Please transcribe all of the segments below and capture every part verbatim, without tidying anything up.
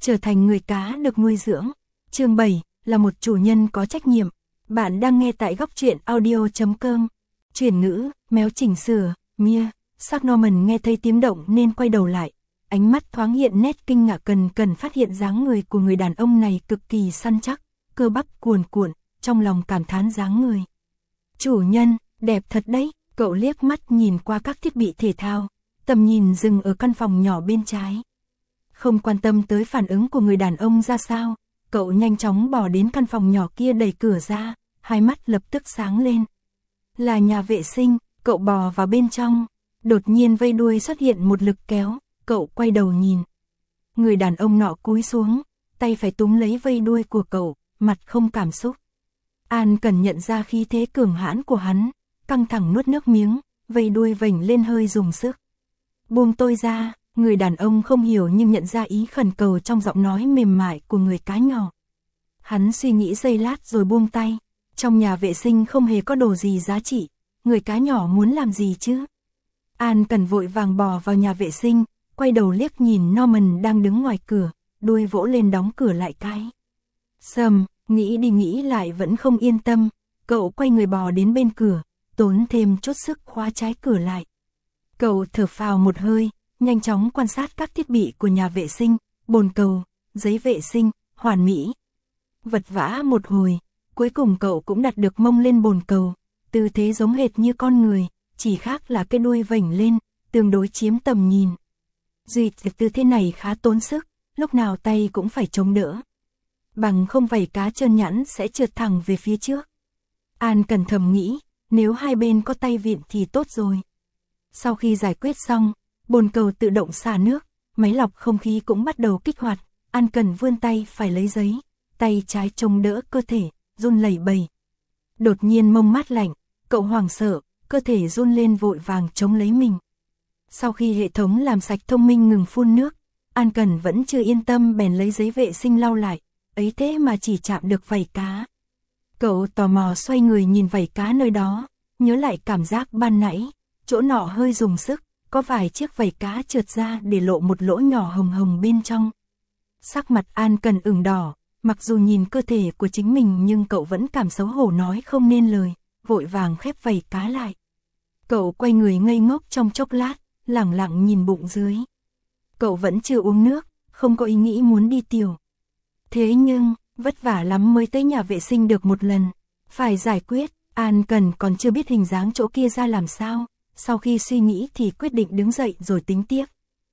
trở thành người cá được nuôi dưỡng. Chương bảy là một chủ nhân có trách nhiệm. Bạn đang nghe tại góc truyện audio chấm com. Chuyển ngữ, méo chỉnh sửa, Mia. Sắc Norman nghe thấy tiếng động nên quay đầu lại. Ánh mắt thoáng hiện nét kinh ngạc, cần cần phát hiện dáng người của người đàn ông này cực kỳ săn chắc, cơ bắp cuồn cuộn, trong lòng cảm thán dáng người. Chủ nhân, đẹp thật đấy. Cậu liếc mắt nhìn qua các thiết bị thể thao, tầm nhìn dừng ở căn phòng nhỏ bên trái. Không quan tâm tới phản ứng của người đàn ông ra sao, cậu nhanh chóng bỏ đến căn phòng nhỏ kia, đẩy cửa ra, hai mắt lập tức sáng lên. Là nhà vệ sinh. Cậu bò vào bên trong, đột nhiên vây đuôi xuất hiện một lực kéo, cậu quay đầu nhìn. Người đàn ông nọ cúi xuống, tay phải túm lấy vây đuôi của cậu, mặt không cảm xúc. An Cần nhận ra khí thế cường hãn của hắn, căng thẳng nuốt nước miếng, vây đuôi vểnh lên hơi dùng sức. Buông tôi ra. Người đàn ông không hiểu nhưng nhận ra ý khẩn cầu trong giọng nói mềm mại của người cá nhỏ. Hắn suy nghĩ giây lát rồi buông tay. Trong nhà vệ sinh không hề có đồ gì giá trị, người cá nhỏ muốn làm gì chứ? An Cần vội vàng bò vào nhà vệ sinh, quay đầu liếc nhìn Norman đang đứng ngoài cửa, đuôi vỗ lên đóng cửa lại cái. Sầm, nghĩ đi nghĩ lại vẫn không yên tâm, cậu quay người bò đến bên cửa, tốn thêm chút sức khóa trái cửa lại. Cậu thở phào một hơi, nhanh chóng quan sát các thiết bị của nhà vệ sinh, bồn cầu, giấy vệ sinh, hoàn mỹ. Vật vã một hồi, cuối cùng cậu cũng đặt được mông lên bồn cầu, tư thế giống hệt như con người, chỉ khác là cái đuôi vểnh lên, tương đối chiếm tầm nhìn. Duy tư thế này khá tốn sức, lúc nào tay cũng phải chống đỡ. Bằng không vảy cá trơn nhẵn sẽ trượt thẳng về phía trước. An Cần thầm nghĩ, nếu hai bên có tay vịn thì tốt rồi. Sau khi giải quyết xong, bồn cầu tự động xả nước, máy lọc không khí cũng bắt đầu kích hoạt. An Cần vươn tay phải lấy giấy, tay trái chống đỡ cơ thể, run lẩy bẩy. Đột nhiên mông mát lạnh, cậu hoảng sợ, cơ thể run lên vội vàng chống lấy mình. Sau khi hệ thống làm sạch thông minh ngừng phun nước, An Cần vẫn chưa yên tâm bèn lấy giấy vệ sinh lau lại, ấy thế mà chỉ chạm được vảy cá. Cậu tò mò xoay người nhìn vảy cá nơi đó, nhớ lại cảm giác ban nãy, chỗ nọ hơi dùng sức, có vài chiếc vảy cá trượt ra để lộ một lỗ nhỏ hồng hồng bên trong. Sắc mặt An Cần ửng đỏ, mặc dù nhìn cơ thể của chính mình nhưng cậu vẫn cảm xấu hổ nói không nên lời, vội vàng khép vảy cá lại. Cậu quay người ngây ngốc trong chốc lát, lẳng lặng nhìn bụng dưới. Cậu vẫn chưa uống nước, không có ý nghĩ muốn đi tiểu. Thế nhưng, vất vả lắm mới tới nhà vệ sinh được một lần, phải giải quyết. An Cần còn chưa biết hình dáng chỗ kia ra làm sao, sau khi suy nghĩ thì quyết định đứng dậy rồi tính tiếp.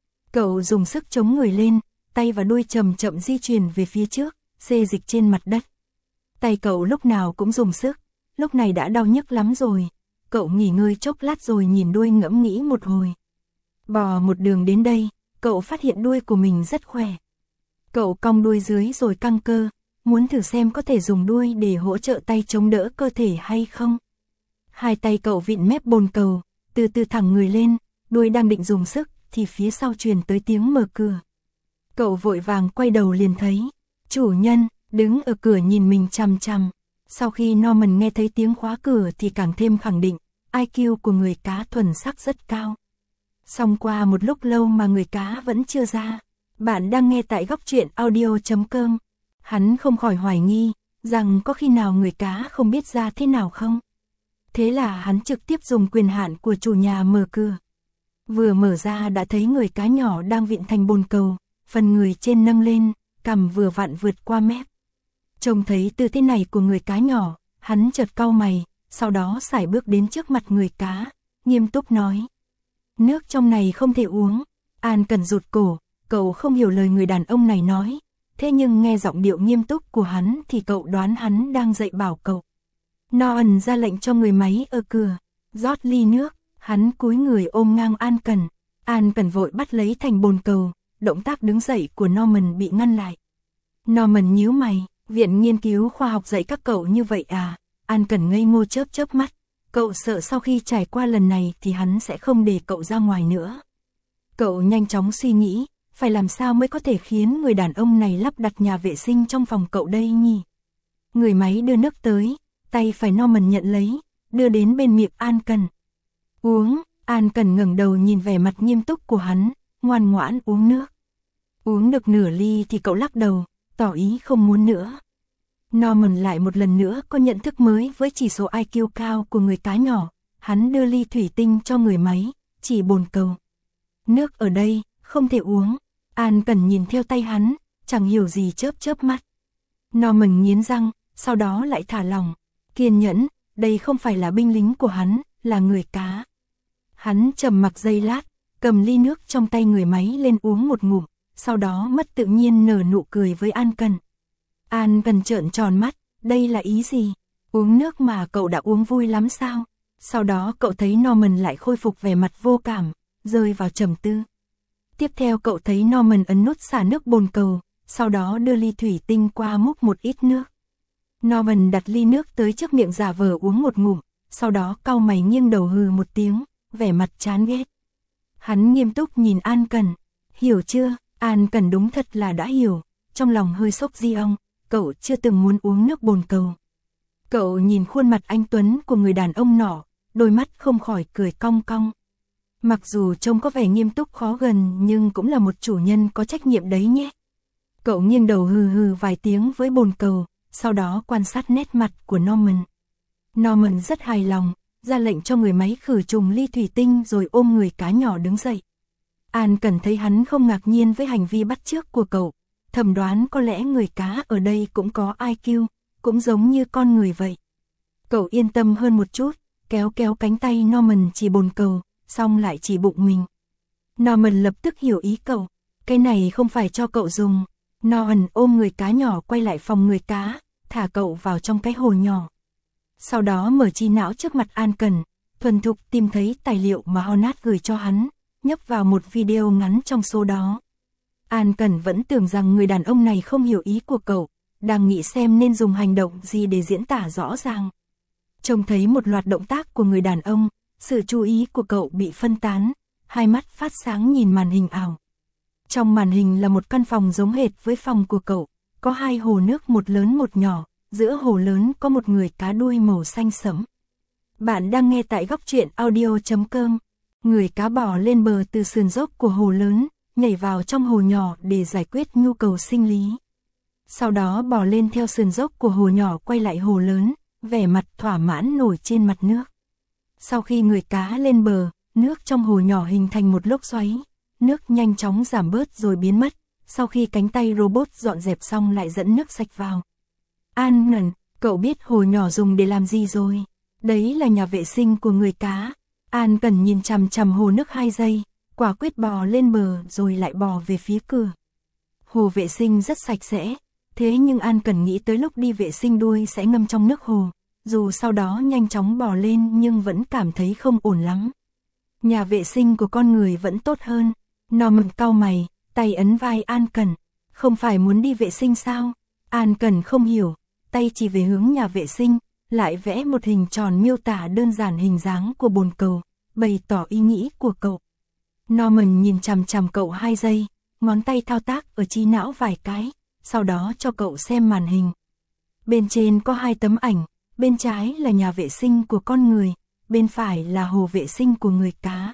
Cậu dùng sức chống người lên, tay và đuôi chậm chậm di chuyển về phía trước, xê dịch trên mặt đất. Tay cậu lúc nào cũng dùng sức, lúc này đã đau nhức lắm rồi. Cậu nghỉ ngơi chốc lát rồi nhìn đuôi ngẫm nghĩ một hồi. Bò một đường đến đây, cậu phát hiện đuôi của mình rất khỏe. Cậu cong đuôi dưới rồi căng cơ, muốn thử xem có thể dùng đuôi để hỗ trợ tay chống đỡ cơ thể hay không. Hai tay cậu vịn mép bồn cầu, từ từ thẳng người lên, đuôi đang định dùng sức thì phía sau truyền tới tiếng mở cửa. Cậu vội vàng quay đầu liền thấy chủ nhân đứng ở cửa nhìn mình chằm chằm. Sau khi Norman nghe thấy tiếng khóa cửa thì càng thêm khẳng định, i kiu của người cá thuần sắc rất cao. Xong qua một lúc lâu mà người cá vẫn chưa ra. Bạn đang nghe tại góc truyện audio chấm com. Hắn không khỏi hoài nghi, rằng có khi nào người cá không biết ra thế nào không? Thế là hắn trực tiếp dùng quyền hạn của chủ nhà mở cửa. Vừa mở ra đã thấy người cá nhỏ đang vịn thành bồn cầu, phần người trên nâng lên, cằm vừa vặn vượt qua mép. Trông thấy tư thế này của người cá nhỏ, hắn chợt cau mày, sau đó sải bước đến trước mặt người cá, nghiêm túc nói. Nước trong này không thể uống. An Cần rụt cổ, cậu không hiểu lời người đàn ông này nói, thế nhưng nghe giọng điệu nghiêm túc của hắn thì cậu đoán hắn đang dạy bảo cậu. Norman ra lệnh cho người máy ở cửa, rót ly nước, hắn cúi người ôm ngang An Cần. An Cần vội bắt lấy thành bồn cầu, động tác đứng dậy của Norman bị ngăn lại. Norman nhíu mày, viện nghiên cứu khoa học dạy các cậu như vậy à? An Cần ngây ngô chớp chớp mắt, cậu sợ sau khi trải qua lần này thì hắn sẽ không để cậu ra ngoài nữa. Cậu nhanh chóng suy nghĩ, phải làm sao mới có thể khiến người đàn ông này lắp đặt nhà vệ sinh trong phòng cậu đây nhỉ? Người máy đưa nước tới, tay phải Norman nhận lấy, đưa đến bên miệng An Cần. Uống. An Cần ngẩng đầu nhìn vẻ mặt nghiêm túc của hắn, ngoan ngoãn uống nước. Uống được nửa ly thì cậu lắc đầu, tỏ ý không muốn nữa. Norman lại một lần nữa có nhận thức mới với chỉ số i kiu cao của người cá nhỏ. Hắn đưa ly thủy tinh cho người máy, chỉ bồn cầu. Nước ở đây, không thể uống. An Cần nhìn theo tay hắn, chẳng hiểu gì chớp chớp mắt. Norman nghiến răng, sau đó lại thả lỏng. Kiên nhẫn, đây không phải là binh lính của hắn, là người cá. Hắn trầm mặc giây lát, cầm ly nước trong tay người máy lên uống một ngụm, sau đó mất tự nhiên nở nụ cười với An Cần. An Cần trợn tròn mắt, đây là ý gì? Uống nước mà cậu đã uống vui lắm sao? Sau đó cậu thấy Norman lại khôi phục vẻ mặt vô cảm, rơi vào trầm tư. Tiếp theo cậu thấy Norman ấn nút xả nước bồn cầu, sau đó đưa ly thủy tinh qua múc một ít nước. Norman đặt ly nước tới trước miệng giả vờ uống một ngụm, sau đó cau mày nghiêng đầu hừ một tiếng, vẻ mặt chán ghét. Hắn nghiêm túc nhìn An Cần, hiểu chưa? An Cần đúng thật là đã hiểu, trong lòng hơi sốc di ong, cậu chưa từng muốn uống nước bồn cầu. Cậu nhìn khuôn mặt anh tuấn của người đàn ông nọ, đôi mắt không khỏi cười cong cong. Mặc dù trông có vẻ nghiêm túc khó gần nhưng cũng là một chủ nhân có trách nhiệm đấy nhé. Cậu nghiêng đầu hừ hừ vài tiếng với bồn cầu, sau đó quan sát nét mặt của Norman. Norman rất hài lòng, ra lệnh cho người máy khử trùng ly thủy tinh rồi ôm người cá nhỏ đứng dậy. An Cần thấy hắn không ngạc nhiên với hành vi bắt chước của cậu, thầm đoán có lẽ người cá ở đây cũng có i kiu, cũng giống như con người vậy. Cậu yên tâm hơn một chút, kéo kéo cánh tay Norman chỉ bồn cầu, xong lại chỉ bụng mình. Norman lập tức hiểu ý cậu, cái này không phải cho cậu dùng. Norman ôm người cá nhỏ quay lại phòng người cá, thả cậu vào trong cái hồ nhỏ. Sau đó mở trí não trước mặt An Cần, thuần thục tìm thấy tài liệu mà Honat gửi cho hắn, nhấp vào một video ngắn trong số đó. An Cần vẫn tưởng rằng người đàn ông này không hiểu ý của cậu, đang nghĩ xem nên dùng hành động gì để diễn tả rõ ràng. Trông thấy một loạt động tác của người đàn ông, sự chú ý của cậu bị phân tán, hai mắt phát sáng nhìn màn hình ảo. Trong màn hình là một căn phòng giống hệt với phòng của cậu, có hai hồ nước một lớn một nhỏ, giữa hồ lớn có một người cá đuôi màu xanh sẫm. Bạn đang nghe tại góc truyện audio chấm com. Người cá bò lên bờ từ sườn dốc của hồ lớn, nhảy vào trong hồ nhỏ để giải quyết nhu cầu sinh lý. Sau đó bò lên theo sườn dốc của hồ nhỏ quay lại hồ lớn, vẻ mặt thỏa mãn nổi trên mặt nước. Sau khi người cá lên bờ, nước trong hồ nhỏ hình thành một lốc xoáy, nước nhanh chóng giảm bớt rồi biến mất, sau khi cánh tay robot dọn dẹp xong lại dẫn nước sạch vào. An Ngần, cậu biết hồ nhỏ dùng để làm gì rồi? Đấy là nhà vệ sinh của người cá. An Cần nhìn chằm chằm hồ nước hai giây, quả quyết bò lên bờ rồi lại bò về phía cửa. Hồ vệ sinh rất sạch sẽ, thế nhưng An Cần nghĩ tới lúc đi vệ sinh đuôi sẽ ngâm trong nước hồ, dù sau đó nhanh chóng bò lên nhưng vẫn cảm thấy không ổn lắm. Nhà vệ sinh của con người vẫn tốt hơn. Norman cau mày, tay ấn vai An Cần, không phải muốn đi vệ sinh sao? An Cần không hiểu, tay chỉ về hướng nhà vệ sinh, lại vẽ một hình tròn miêu tả đơn giản hình dáng của bồn cầu, bày tỏ ý nghĩ của cậu. Norman nhìn chằm chằm cậu hai giây, ngón tay thao tác ở trí não vài cái, sau đó cho cậu xem màn hình. Bên trên có hai tấm ảnh, bên trái là nhà vệ sinh của con người, bên phải là hồ vệ sinh của người cá.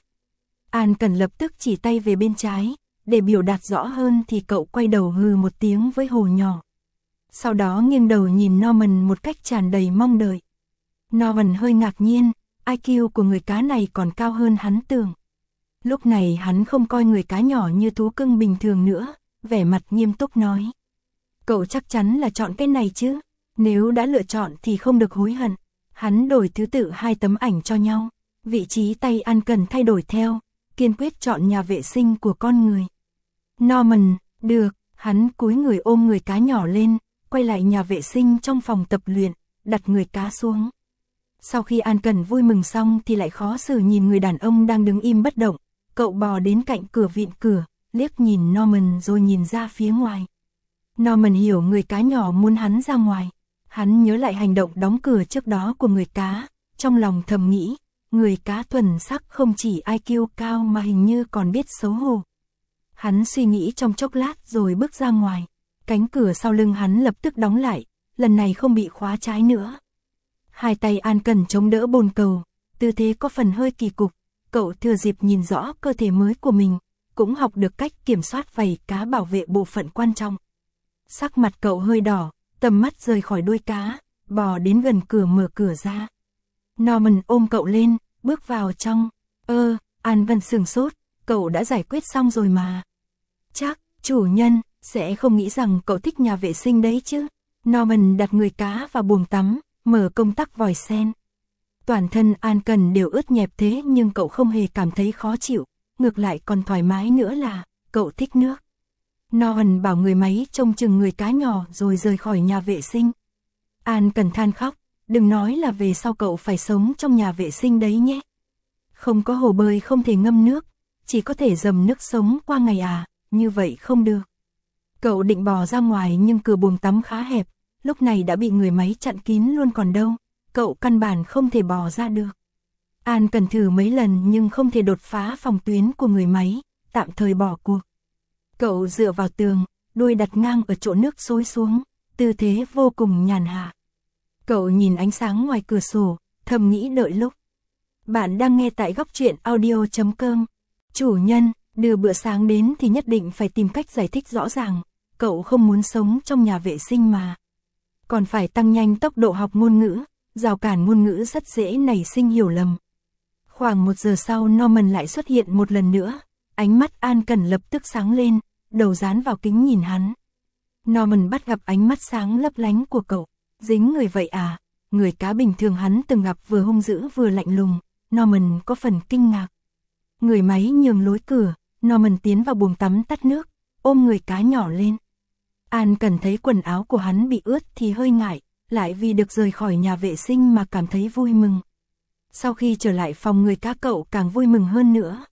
An Cần lập tức chỉ tay về bên trái, để biểu đạt rõ hơn thì cậu quay đầu hừ một tiếng với hồ nhỏ. Sau đó nghiêng đầu nhìn Norman một cách tràn đầy mong đợi. Norman hơi ngạc nhiên, i kiu của người cá này còn cao hơn hắn tưởng. Lúc này hắn không coi người cá nhỏ như thú cưng bình thường nữa, vẻ mặt nghiêm túc nói. Cậu chắc chắn là chọn cái này chứ, nếu đã lựa chọn thì không được hối hận. Hắn đổi thứ tự hai tấm ảnh cho nhau, vị trí tay An Cần thay đổi theo, kiên quyết chọn nhà vệ sinh của con người. Norman, được, hắn cúi người ôm người cá nhỏ lên, quay lại nhà vệ sinh trong phòng tập luyện, đặt người cá xuống. Sau khi An Cần vui mừng xong thì lại khó xử nhìn người đàn ông đang đứng im bất động, cậu bò đến cạnh cửa vịn cửa, liếc nhìn Norman rồi nhìn ra phía ngoài. Norman hiểu người cá nhỏ muốn hắn ra ngoài. Hắn nhớ lại hành động đóng cửa trước đó của người cá, trong lòng thầm nghĩ, người cá thuần sắc không chỉ i kiu cao mà hình như còn biết xấu hổ. Hắn suy nghĩ trong chốc lát rồi bước ra ngoài, cánh cửa sau lưng hắn lập tức đóng lại, lần này không bị khóa trái nữa. Hai tay An Cần chống đỡ bồn cầu, tư thế có phần hơi kỳ cục, cậu thừa dịp nhìn rõ cơ thể mới của mình, cũng học được cách kiểm soát vảy cá bảo vệ bộ phận quan trọng. Sắc mặt cậu hơi đỏ, tầm mắt rời khỏi đuôi cá, bò đến gần cửa mở cửa ra. Norman ôm cậu lên, bước vào trong. Ơ, An Vân sửng sốt, cậu đã giải quyết xong rồi mà. Chắc, chủ nhân, sẽ không nghĩ rằng cậu thích nhà vệ sinh đấy chứ. Norman đặt người cá vào buồng tắm, mở công tắc vòi sen. Toàn thân An Cần đều ướt nhẹp thế nhưng cậu không hề cảm thấy khó chịu, ngược lại còn thoải mái nữa là, cậu thích nước. Norman bảo người máy trông chừng người cá nhỏ rồi rời khỏi nhà vệ sinh. An Cần than khóc, đừng nói là về sau cậu phải sống trong nhà vệ sinh đấy nhé. Không có hồ bơi không thể ngâm nước, chỉ có thể dầm nước sống qua ngày à, như vậy không được. Cậu định bò ra ngoài nhưng cửa buồng tắm khá hẹp, lúc này đã bị người máy chặn kín luôn còn đâu, cậu căn bản không thể bò ra được. An Cần thử mấy lần nhưng không thể đột phá phòng tuyến của người máy, tạm thời bỏ cuộc. Cậu dựa vào tường, đuôi đặt ngang ở chỗ nước xối xuống, tư thế vô cùng nhàn hạ. Cậu nhìn ánh sáng ngoài cửa sổ, thầm nghĩ đợi lúc. Bạn đang nghe tại góc truyện audio chấm com. Chủ nhân, đưa bữa sáng đến thì nhất định phải tìm cách giải thích rõ ràng, cậu không muốn sống trong nhà vệ sinh mà. Còn phải tăng nhanh tốc độ học ngôn ngữ, rào cản ngôn ngữ rất dễ nảy sinh hiểu lầm. Khoảng một giờ sau Norman lại xuất hiện một lần nữa, ánh mắt An Cần lập tức sáng lên, đầu dán vào kính nhìn hắn. Norman bắt gặp ánh mắt sáng lấp lánh của cậu, dính người vậy à, người cá bình thường hắn từng gặp vừa hung dữ vừa lạnh lùng, Norman có phần kinh ngạc. Người máy nhường lối cửa, Norman tiến vào buồng tắm tắt nước, ôm người cá nhỏ lên. An Cần thấy quần áo của hắn bị ướt thì hơi ngại, lại vì được rời khỏi nhà vệ sinh mà cảm thấy vui mừng. Sau khi trở lại phòng người cá cậu càng vui mừng hơn nữa.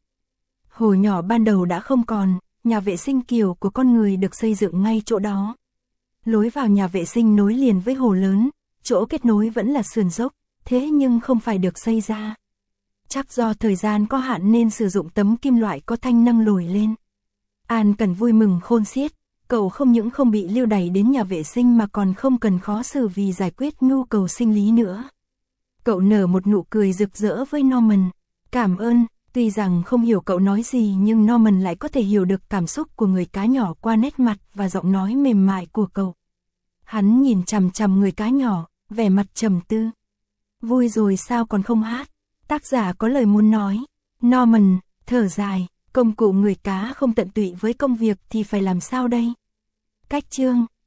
Hồ nhỏ ban đầu đã không còn, nhà vệ sinh kiểu của con người được xây dựng ngay chỗ đó. Lối vào nhà vệ sinh nối liền với hồ lớn, chỗ kết nối vẫn là sườn dốc, thế nhưng không phải được xây ra. Chắc do thời gian có hạn nên sử dụng tấm kim loại có thanh nâng lồi lên. An Cần vui mừng khôn xiết, cậu không những không bị lưu đày đến nhà vệ sinh mà còn không cần khó xử vì giải quyết nhu cầu sinh lý nữa. Cậu nở một nụ cười rực rỡ với Norman. Cảm ơn, tuy rằng không hiểu cậu nói gì nhưng Norman lại có thể hiểu được cảm xúc của người cá nhỏ qua nét mặt và giọng nói mềm mại của cậu. Hắn nhìn chằm chằm người cá nhỏ, vẻ mặt trầm tư. Vui rồi sao còn không hát? Tác giả có lời muốn nói. Norman, thở dài, công cụ người cá không tận tụy với công việc thì phải làm sao đây? Cách chương